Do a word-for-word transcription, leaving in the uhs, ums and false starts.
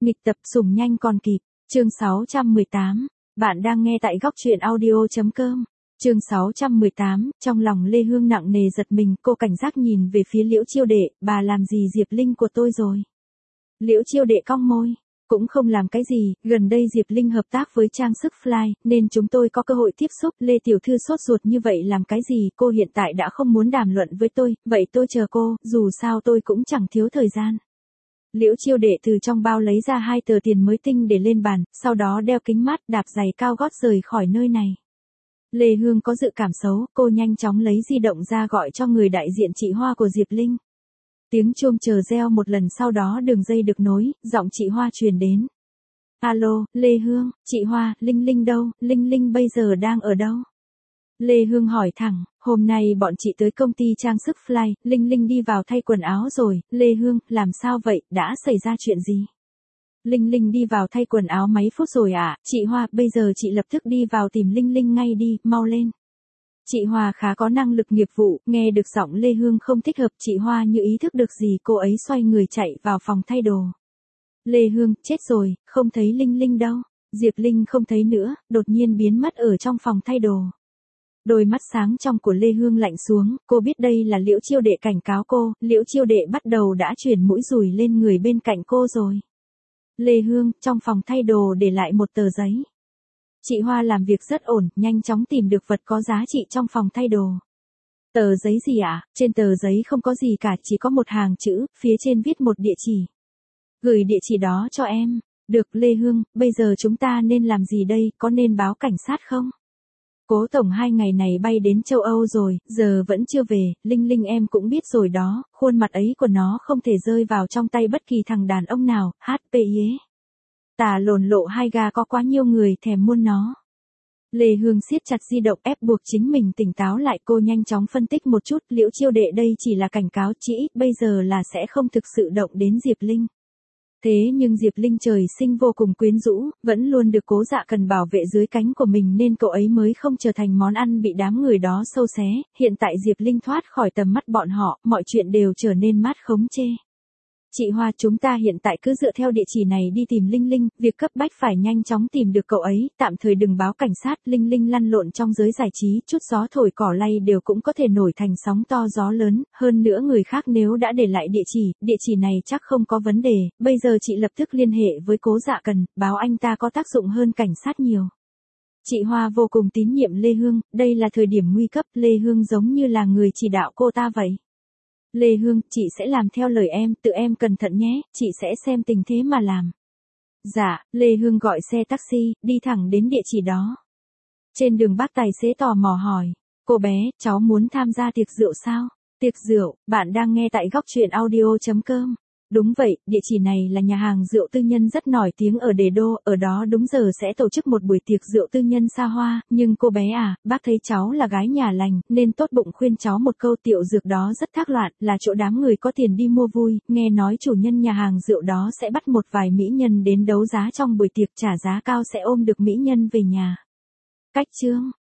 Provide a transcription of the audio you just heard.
Nghịch tập sủng nhanh còn kịp. Chương sáu trăm mười tám. Bạn đang nghe tại góc truyện audio.com. Chương sáu trăm mười tám, trong lòng Lê Hương nặng nề giật mình, cô cảnh giác nhìn về phía Liễu Chiêu Đệ, bà làm gì Diệp Linh của tôi rồi? Liễu Chiêu Đệ cong môi, cũng không làm cái gì, gần đây Diệp Linh hợp tác với trang sức Fly, nên chúng tôi có cơ hội tiếp xúc. Lê tiểu thư sốt ruột như vậy làm cái gì, cô hiện tại đã không muốn đàm luận với tôi, vậy tôi chờ cô, dù sao tôi cũng chẳng thiếu thời gian. Liễu Chiêu Đệ từ trong bao lấy ra hai tờ tiền mới tinh để lên bàn, sau đó đeo kính mát, đạp giày cao gót rời khỏi nơi này. Lê Hương có dự cảm xấu, cô nhanh chóng lấy di động ra gọi cho người đại diện chị Hoa của Diệp Linh. Tiếng chuông chờ reo một lần, sau đó đường dây được nối, giọng chị Hoa truyền đến. Alo, Lê Hương, chị Hoa, Linh Linh đâu, Linh Linh bây giờ đang ở đâu? Lê Hương hỏi thẳng, hôm nay bọn chị tới công ty trang sức Fly, Linh Linh đi vào thay quần áo rồi. Lê Hương, làm sao vậy, đã xảy ra chuyện gì? Linh Linh đi vào thay quần áo mấy phút rồi ạ, à? Chị Hoa, bây giờ chị lập tức đi vào tìm Linh Linh ngay đi, mau lên. Chị Hoa khá có năng lực nghiệp vụ, nghe được giọng Lê Hương không thích hợp, chị Hoa như ý thức được gì, cô ấy xoay người chạy vào phòng thay đồ. Lê Hương, chết rồi, không thấy Linh Linh đâu. Diệp Linh không thấy nữa, đột nhiên biến mất ở trong phòng thay đồ. Đôi mắt sáng trong của Lê Hương lạnh xuống, cô biết đây là Liễu Chiêu Đệ cảnh cáo cô, Liễu Chiêu Đệ bắt đầu đã chuyển mũi dùi lên người bên cạnh cô rồi. Lê Hương, trong phòng thay đồ để lại một tờ giấy. Chị Hoa làm việc rất ổn, nhanh chóng tìm được vật có giá trị trong phòng thay đồ. Tờ giấy gì ạ? À? Trên tờ giấy không có gì cả, chỉ có một hàng chữ, phía trên viết một địa chỉ. Gửi địa chỉ đó cho em. Được Lê Hương, bây giờ chúng ta nên làm gì đây, có nên báo cảnh sát không? Cố Tổng hai ngày này bay đến châu Âu rồi, giờ vẫn chưa về, Linh Linh em cũng biết rồi đó, khuôn mặt ấy của nó không thể rơi vào trong tay bất kỳ thằng đàn ông nào, hát pê i. Tà lồn lộ hai gà có quá nhiều người thèm muôn nó. Lê Hương siết chặt di động ép buộc chính mình tỉnh táo lại, cô nhanh chóng phân tích một chút, Liễu Chiêu Đệ đây chỉ là cảnh cáo, chỉ ít bây giờ là sẽ không thực sự động đến Diệp Linh. Thế nhưng Diệp Linh trời sinh vô cùng quyến rũ, vẫn luôn được Cố Dạ Cần bảo vệ dưới cánh của mình nên cậu ấy mới không trở thành món ăn bị đám người đó sâu xé. Hiện tại Diệp Linh thoát khỏi tầm mắt bọn họ, mọi chuyện đều trở nên mát khống chê. Chị Hoa, chúng ta hiện tại cứ dựa theo địa chỉ này đi tìm Linh Linh, việc cấp bách phải nhanh chóng tìm được cậu ấy, tạm thời đừng báo cảnh sát. Linh Linh lăn lộn trong giới giải trí, chút gió thổi cỏ lay đều cũng có thể nổi thành sóng to gió lớn, hơn nữa người khác nếu đã để lại địa chỉ, địa chỉ này chắc không có vấn đề, bây giờ chị lập tức liên hệ với Cố Dạ Cần, báo anh ta có tác dụng hơn cảnh sát nhiều. Chị Hoa vô cùng tín nhiệm Lê Hương, đây là thời điểm nguy cấp, Lê Hương giống như là người chỉ đạo cô ta vậy. Lê Hương, chị sẽ làm theo lời em, tự em cẩn thận nhé, chị sẽ xem tình thế mà làm. Dạ, Lê Hương gọi xe taxi, đi thẳng đến địa chỉ đó. Trên đường bác tài xế tò mò hỏi, cô bé, cháu muốn tham gia tiệc rượu sao? Tiệc rượu, bạn đang nghe tại góc truyện audio.com. Đúng vậy, địa chỉ này là nhà hàng rượu tư nhân rất nổi tiếng ở Đề Đô, ở đó đúng giờ sẽ tổ chức một buổi tiệc rượu tư nhân xa hoa, nhưng cô bé à, bác thấy cháu là gái nhà lành, nên tốt bụng khuyên cháu một câu, tiểu dược đó rất thác loạn, là chỗ đám người có tiền đi mua vui, nghe nói chủ nhân nhà hàng rượu đó sẽ bắt một vài mỹ nhân đến đấu giá trong buổi tiệc, trả giá cao sẽ ôm được mỹ nhân về nhà. Cách chương